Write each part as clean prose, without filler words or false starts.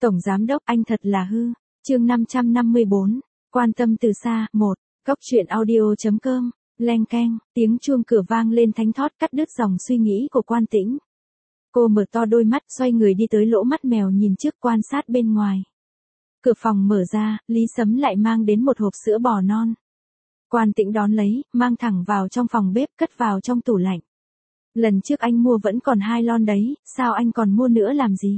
Tổng giám đốc anh thật là hư. Chương 554. Quan tâm từ xa. 1. Cốc truyện audio.com. Leng keng, tiếng chuông cửa vang lên thánh thót cắt đứt dòng suy nghĩ của Quan Tĩnh. Cô mở to đôi mắt, xoay người đi tới lỗ mắt mèo nhìn trước quan sát bên ngoài. Cửa phòng mở ra, Lý Sấm lại mang đến một hộp sữa bò non. Quan Tĩnh đón lấy, mang thẳng vào trong phòng bếp, cất vào trong tủ lạnh. Lần trước anh mua vẫn còn 2 lon đấy, sao anh còn mua nữa làm gì?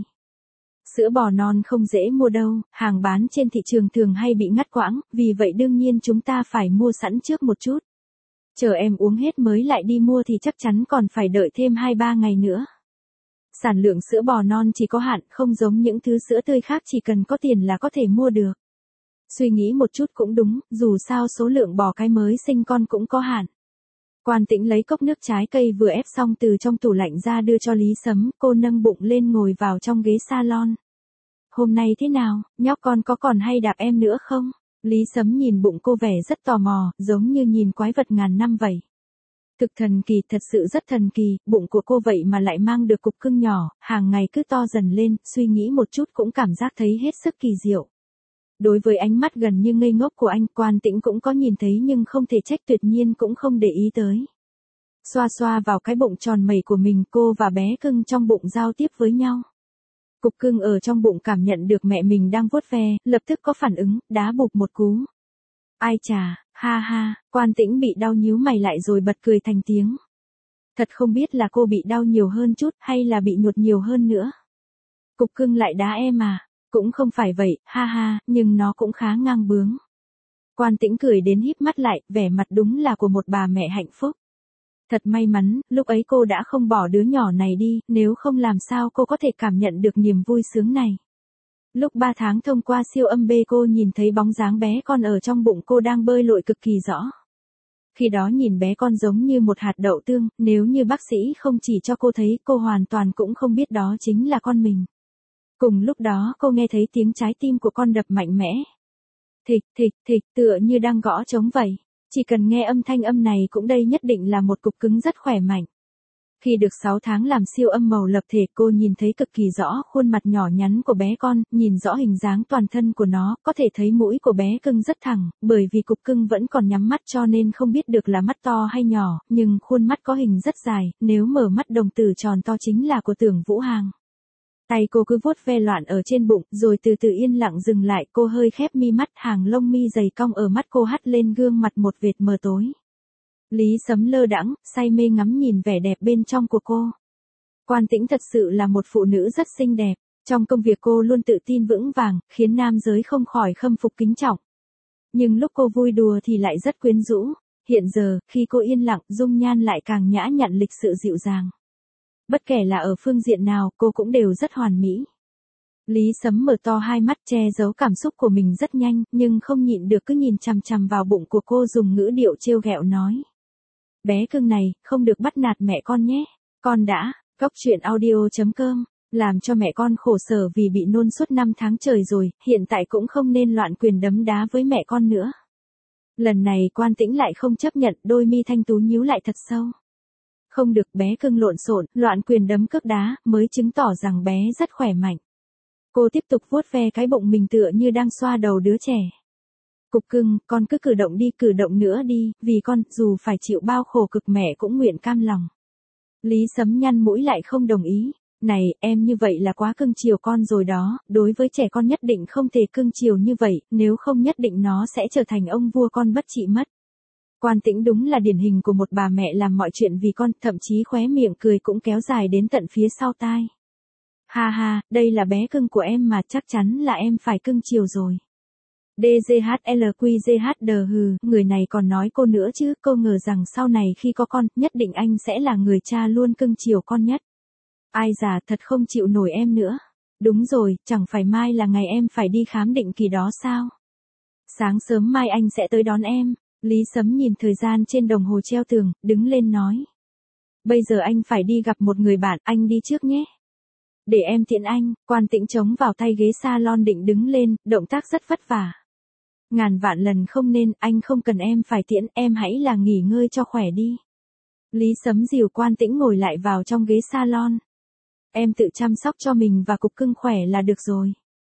Sữa bò non không dễ mua đâu, hàng bán trên thị trường thường hay bị ngắt quãng, vì vậy đương nhiên chúng ta phải mua sẵn trước một chút. Chờ em uống hết mới lại đi mua thì chắc chắn còn phải đợi thêm 2-3 ngày nữa. Sản lượng sữa bò non chỉ có hạn, không giống những thứ sữa tươi khác chỉ cần có tiền là có thể mua được. Suy nghĩ một chút cũng đúng, dù sao số lượng bò cái mới sinh con cũng có hạn. Quan Tĩnh lấy cốc nước trái cây vừa ép xong từ trong tủ lạnh ra đưa cho Lý Sấm, cô nâng bụng lên ngồi vào trong ghế salon. Hôm nay thế nào, nhóc con có còn hay đạp em nữa không? Lý Sấm nhìn bụng cô vẻ rất tò mò, giống như nhìn quái vật ngàn năm vậy. Thực thần kỳ, thật sự rất thần kỳ, bụng của cô vậy mà lại mang được cục cưng nhỏ, hàng ngày cứ to dần lên, suy nghĩ một chút cũng cảm giác thấy hết sức kỳ diệu. Đối với ánh mắt gần như ngây ngốc của anh, Quan Tĩnh cũng có nhìn thấy nhưng không thể trách, tuyệt nhiên cũng không để ý tới. Xoa xoa vào cái bụng tròn mẩy của mình, cô và bé cưng trong bụng giao tiếp với nhau. Cục cưng ở trong bụng cảm nhận được mẹ mình đang vuốt ve, lập tức có phản ứng, đá bụp một cú. Ai chà, ha ha, Quan Tĩnh bị đau nhíu mày lại rồi bật cười thành tiếng. Thật không biết là cô bị đau nhiều hơn chút hay là bị nhột nhiều hơn nữa. Cục cưng lại đá em à? Cũng không phải vậy, ha ha, nhưng nó cũng khá ngang bướng. Quan Tĩnh cười đến híp mắt lại, vẻ mặt đúng là của một bà mẹ hạnh phúc. Thật may mắn, lúc ấy cô đã không bỏ đứa nhỏ này đi, nếu không làm sao cô có thể cảm nhận được niềm vui sướng này. Lúc 3 tháng thông qua siêu âm B cô nhìn thấy bóng dáng bé con ở trong bụng cô đang bơi lội cực kỳ rõ. Khi đó nhìn bé con giống như một hạt đậu tương, nếu như bác sĩ không chỉ cho cô thấy, cô hoàn toàn cũng không biết đó chính là con mình. Cùng lúc đó cô nghe thấy tiếng trái tim của con đập mạnh mẽ. Thịch thịch thịch, tựa như đang gõ trống vậy. Chỉ cần nghe âm thanh âm này cũng đây nhất định là một cục cứng rất khỏe mạnh. Khi được 6 tháng làm siêu âm màu lập thể, cô nhìn thấy cực kỳ rõ khuôn mặt nhỏ nhắn của bé con, nhìn rõ hình dáng toàn thân của nó, có thể thấy mũi của bé cưng rất thẳng, bởi vì cục cưng vẫn còn nhắm mắt cho nên không biết được là mắt to hay nhỏ, nhưng khuôn mắt có hình rất dài, nếu mở mắt đồng tử tròn to chính là của Tưởng Vũ Hàng. Tay cô cứ vuốt ve loạn ở trên bụng, rồi từ từ yên lặng dừng lại, cô hơi khép mi mắt, hàng lông mi dày cong ở mắt cô hắt lên gương mặt một vệt mờ tối. Lý Sấm lơ đãng, say mê ngắm nhìn vẻ đẹp bên trong của cô. Quan Tĩnh thật sự là một phụ nữ rất xinh đẹp, trong công việc cô luôn tự tin vững vàng, khiến nam giới không khỏi khâm phục kính trọng. Nhưng lúc cô vui đùa thì lại rất quyến rũ, hiện giờ, khi cô yên lặng, dung nhan lại càng nhã nhặn lịch sự dịu dàng. Bất kể là ở phương diện nào, cô cũng đều rất hoàn mỹ. Lý Sấm mở to hai mắt, che giấu cảm xúc của mình rất nhanh, nhưng không nhịn được cứ nhìn chằm chằm vào bụng của cô, dùng ngữ điệu trêu ghẹo nói. Bé cưng này, không được bắt nạt mẹ con nhé. Con đã, cốc truyện audio.com, làm cho mẹ con khổ sở vì bị nôn suốt 5 tháng trời rồi, hiện tại cũng không nên loạn quyền đấm đá với mẹ con nữa. Lần này Quan Tĩnh lại không chấp nhận, đôi mi thanh tú nhíu lại thật sâu. Không được, bé cưng lộn xộn, loạn quyền đấm cước đá, mới chứng tỏ rằng bé rất khỏe mạnh. Cô tiếp tục vuốt ve cái bụng mình tựa như đang xoa đầu đứa trẻ. Cục cưng, con cứ cử động nữa đi, vì con, dù phải chịu bao khổ cực mẹ cũng nguyện cam lòng. Lý Sấm nhăn mũi lại không đồng ý. Này, em như vậy là quá cưng chiều con rồi đó, đối với trẻ con nhất định không thể cưng chiều như vậy, nếu không nhất định nó sẽ trở thành ông vua con bất trị mất. Quan Tĩnh đúng là điển hình của một bà mẹ làm mọi chuyện vì con, thậm chí khóe miệng cười cũng kéo dài đến tận phía sau tai. Ha ha, đây là bé cưng của em mà, chắc chắn là em phải cưng chiều rồi. DGHLQGHD hừ, người này còn nói cô nữa chứ, cô ngờ rằng sau này khi có con, nhất định anh sẽ là người cha luôn cưng chiều con nhất. Ai già, thật không chịu nổi em nữa. Đúng rồi, chẳng phải mai là ngày em phải đi khám định kỳ đó sao? Sáng sớm mai anh sẽ tới đón em. Lý Sấm nhìn thời gian trên đồng hồ treo tường, đứng lên nói. Bây giờ anh phải đi gặp một người bạn, anh đi trước nhé. Để em tiễn anh. Quan Tĩnh chống vào tay ghế salon định đứng lên, động tác rất vất vả. Ngàn vạn lần không nên, anh không cần em phải tiễn, em hãy là nghỉ ngơi cho khỏe đi. Lý Sấm dìu Quan Tĩnh ngồi lại vào trong ghế salon. Em tự chăm sóc cho mình và cục cưng khỏe là được rồi.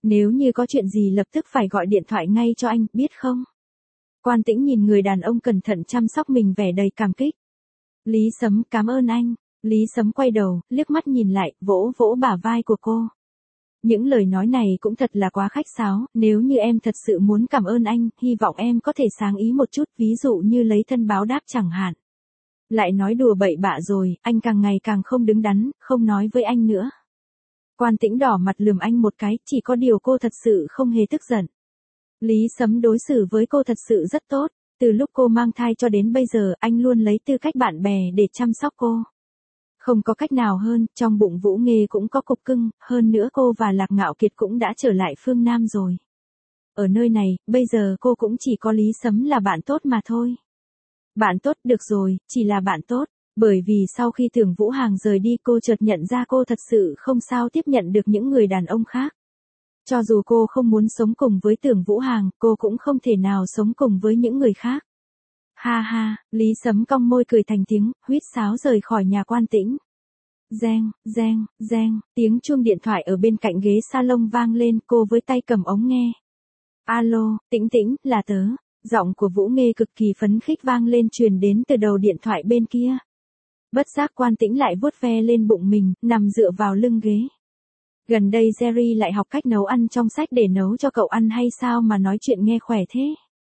Nếu như có chuyện gì lập tức phải gọi điện thoại ngay cho anh, biết không? Quan Tĩnh nhìn người đàn ông cẩn thận chăm sóc mình vẻ đầy cảm kích. Lý Sấm, cảm ơn anh. Lý Sấm quay đầu, liếc mắt nhìn lại, vỗ vỗ bả vai của cô. Những lời nói này cũng thật là quá khách sáo, nếu như em thật sự muốn cảm ơn anh, hy vọng em có thể sáng ý một chút, ví dụ như lấy thân báo đáp chẳng hạn. Lại nói đùa bậy bạ rồi, anh càng ngày càng không đứng đắn, không nói với anh nữa. Quan Tĩnh đỏ mặt lườm anh một cái, chỉ có điều cô thật sự không hề tức giận. Lý Sấm đối xử với cô thật sự rất tốt, từ lúc cô mang thai cho đến bây giờ anh luôn lấy tư cách bạn bè để chăm sóc cô. Không có cách nào hơn, trong bụng Vũ Nghê cũng có cục cưng, hơn nữa cô và Lạc Ngạo Kiệt cũng đã trở lại phương Nam rồi. Ở nơi này, bây giờ cô cũng chỉ có Lý Sấm là bạn tốt mà thôi. Bạn tốt được rồi, chỉ là bạn tốt, bởi vì sau khi Tưởng Vũ Hàng rời đi cô chợt nhận ra cô thật sự không sao tiếp nhận được những người đàn ông khác. Cho dù cô không muốn sống cùng với Tưởng Vũ Hàng, cô cũng không thể nào sống cùng với những người khác. Ha ha, Lý Sấm cong môi cười thành tiếng, huýt sáo rời khỏi nhà Quan Tĩnh. Reng, reng, reng, tiếng chuông điện thoại ở bên cạnh ghế salon vang lên, cô với tay cầm ống nghe. Alo, Tĩnh Tĩnh, là tớ. Giọng của Vũ Nghê cực kỳ phấn khích vang lên truyền đến từ đầu điện thoại bên kia. Bất giác Quan Tĩnh lại vuốt ve lên bụng mình, nằm dựa vào lưng ghế. Gần đây Jerry lại học cách nấu ăn trong sách để nấu cho cậu ăn hay sao mà nói chuyện nghe khỏe thế?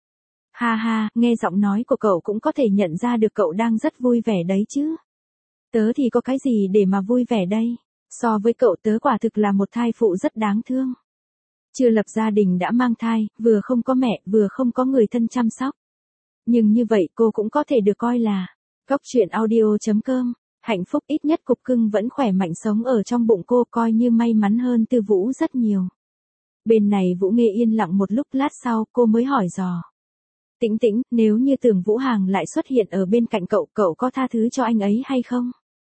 Ha ha, nghe giọng nói của cậu cũng có thể nhận ra được cậu đang rất vui vẻ đấy chứ. Tớ thì có cái gì để mà vui vẻ đây? So với cậu tớ quả thực là một thai phụ rất đáng thương. Chưa lập gia đình đã mang thai, vừa không có mẹ, vừa không có người thân chăm sóc. Nhưng như vậy cô cũng có thể được coi là Cóc truyện audio.com. Hạnh phúc ít nhất cục cưng vẫn khỏe mạnh sống ở trong bụng cô coi như may mắn hơn Tư Vũ rất nhiều. Bên này Vũ Nghê yên lặng một lúc lát sau cô mới hỏi dò. Tĩnh Tĩnh, nếu như Tưởng Vũ Hàng lại xuất hiện ở bên cạnh cậu, cậu có tha thứ cho anh ấy hay không?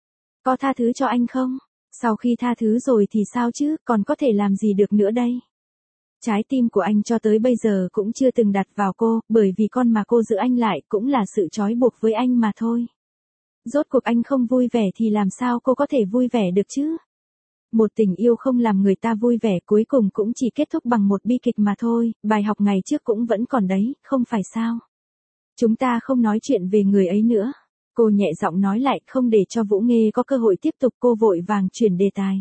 Có tha thứ cho anh không? Sau khi tha thứ rồi thì sao chứ, còn có thể làm gì được nữa đây? Trái tim của anh cho tới bây giờ cũng chưa từng đặt vào cô, bởi vì con mà cô giữ anh lại cũng là sự trói buộc với anh mà thôi. Rốt cuộc anh không vui vẻ thì làm sao cô có thể vui vẻ được chứ? Một tình yêu không làm người ta vui vẻ cuối cùng cũng chỉ kết thúc bằng một bi kịch mà thôi, bài học ngày trước cũng vẫn còn đấy, không phải sao? Chúng ta không nói chuyện về người ấy nữa. Cô nhẹ giọng nói lại không để cho Vũ Nghê có cơ hội tiếp tục, cô vội vàng chuyển đề tài.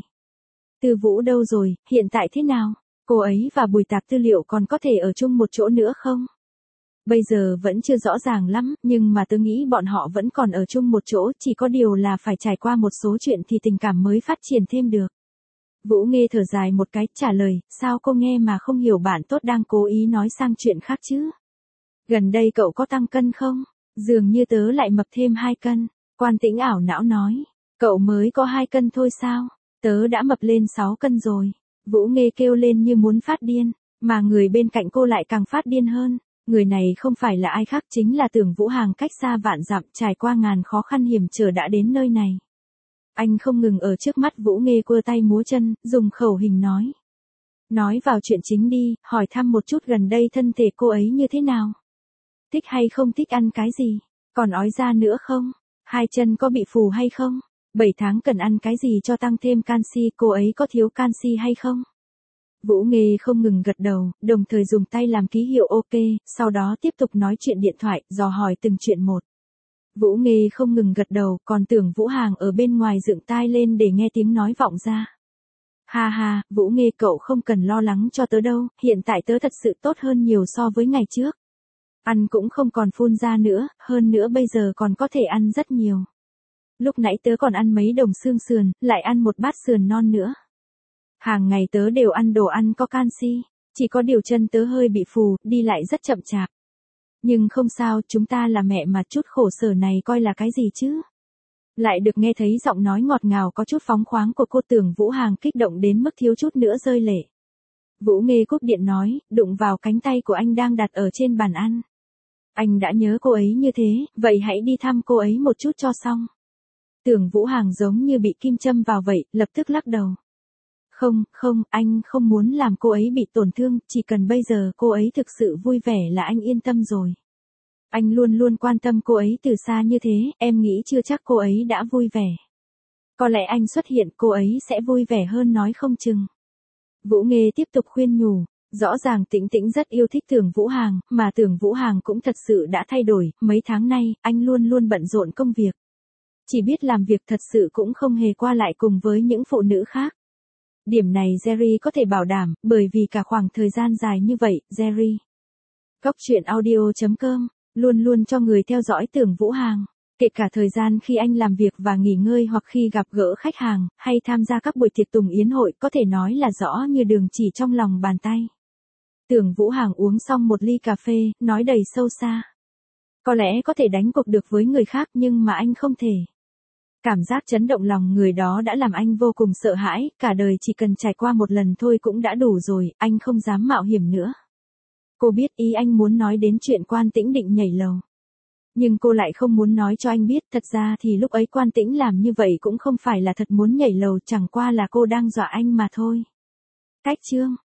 Tư Vũ đâu rồi, hiện tại thế nào? Cô ấy và Bùi Tạp Tư liệu còn có thể ở chung một chỗ nữa không? Bây giờ vẫn chưa rõ ràng lắm, nhưng mà tớ nghĩ bọn họ vẫn còn ở chung một chỗ, chỉ có điều là phải trải qua một số chuyện thì tình cảm mới phát triển thêm được. Vũ Nghê thở dài một cái, trả lời, sao cô nghe mà không hiểu bạn tốt đang cố ý nói sang chuyện khác chứ? Gần đây cậu có tăng cân không? Dường như tớ lại mập thêm 2 cân. Quan Tĩnh ảo não nói, cậu mới có 2 cân thôi sao? Tớ đã mập lên 6 cân rồi. Vũ Nghê kêu lên như muốn phát điên, mà người bên cạnh cô lại càng phát điên hơn. Người này không phải là ai khác chính là Tưởng Vũ Hàng, cách xa vạn dặm trải qua ngàn khó khăn hiểm trở đã đến nơi này. Anh không ngừng ở trước mắt Vũ Nghê quơ tay múa chân, dùng khẩu hình nói. Nói vào chuyện chính đi, hỏi thăm một chút gần đây thân thể cô ấy như thế nào? Thích hay không thích ăn cái gì? Còn ói ra nữa không? 2 chân có bị phù hay không? 7 tháng cần ăn cái gì cho tăng thêm canxi, cô ấy có thiếu canxi hay không? Vũ Nghê không ngừng gật đầu, đồng thời dùng tay làm ký hiệu OK, sau đó tiếp tục nói chuyện điện thoại, dò hỏi từng chuyện một. Vũ Nghê không ngừng gật đầu, còn Tưởng Vũ Hàng ở bên ngoài dựng tai lên để nghe tiếng nói vọng ra. Ha ha, Vũ Nghê cậu không cần lo lắng cho tớ đâu, hiện tại tớ thật sự tốt hơn nhiều so với ngày trước. Ăn cũng không còn phun ra nữa, hơn nữa bây giờ còn có thể ăn rất nhiều. Lúc nãy tớ còn ăn mấy đồng xương sườn, lại ăn một bát sườn non nữa. Hàng ngày tớ đều ăn đồ ăn có canxi, chỉ có điều chân tớ hơi bị phù, đi lại rất chậm chạp. Nhưng không sao, chúng ta là mẹ mà, chút khổ sở này coi là cái gì chứ? Lại được nghe thấy giọng nói ngọt ngào có chút phóng khoáng của cô, Tưởng Vũ Hàng kích động đến mức thiếu chút nữa rơi lệ. Vũ Nghê cúp điện nói, đụng vào cánh tay của anh đang đặt ở trên bàn ăn. Anh đã nhớ cô ấy như thế, vậy hãy đi thăm cô ấy một chút cho xong. Tưởng Vũ Hàng giống như bị kim châm vào vậy, lập tức lắc đầu. Không, anh không muốn làm cô ấy bị tổn thương, chỉ cần bây giờ cô ấy thực sự vui vẻ là anh yên tâm rồi. Anh luôn luôn quan tâm cô ấy từ xa như thế, em nghĩ chưa chắc cô ấy đã vui vẻ. Có lẽ anh xuất hiện cô ấy sẽ vui vẻ hơn nói không chừng. Vũ Nghê tiếp tục khuyên nhủ. Rõ ràng Tĩnh Tĩnh rất yêu thích Tưởng Vũ Hàng, mà Tưởng Vũ Hàng cũng thật sự đã thay đổi, mấy tháng nay, anh luôn luôn bận rộn công việc. Chỉ biết làm việc thật sự cũng không hề qua lại cùng với những phụ nữ khác. Điểm này Jerry có thể bảo đảm, bởi vì cả khoảng thời gian dài như vậy, Jerry. Cóc truyện audio.com, luôn luôn cho người theo dõi Tưởng Vũ Hàng. Kể cả thời gian khi anh làm việc và nghỉ ngơi hoặc khi gặp gỡ khách hàng, hay tham gia các buổi tiệc tùng yến hội có thể nói là rõ như đường chỉ trong lòng bàn tay. Tưởng Vũ Hàng uống xong một ly cà phê, nói đầy sâu xa. Có lẽ có thể đánh cuộc được với người khác nhưng mà anh không thể. Cảm giác chấn động lòng người đó đã làm anh vô cùng sợ hãi, cả đời chỉ cần trải qua một lần thôi cũng đã đủ rồi, anh không dám mạo hiểm nữa. Cô biết ý anh muốn nói đến chuyện Quan Tĩnh định nhảy lầu. Nhưng cô lại không muốn nói cho anh biết, thật ra thì lúc ấy Quan Tĩnh làm như vậy cũng không phải là thật muốn nhảy lầu, chẳng qua là cô đang dọa anh mà thôi. Cách chương